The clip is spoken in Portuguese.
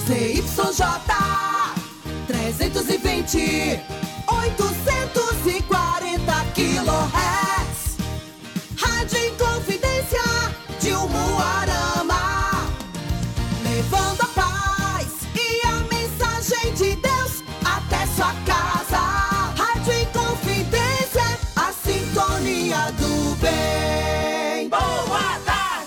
ZYJ 320, 840 kHz. Rádio Inconfidência de Umuarama.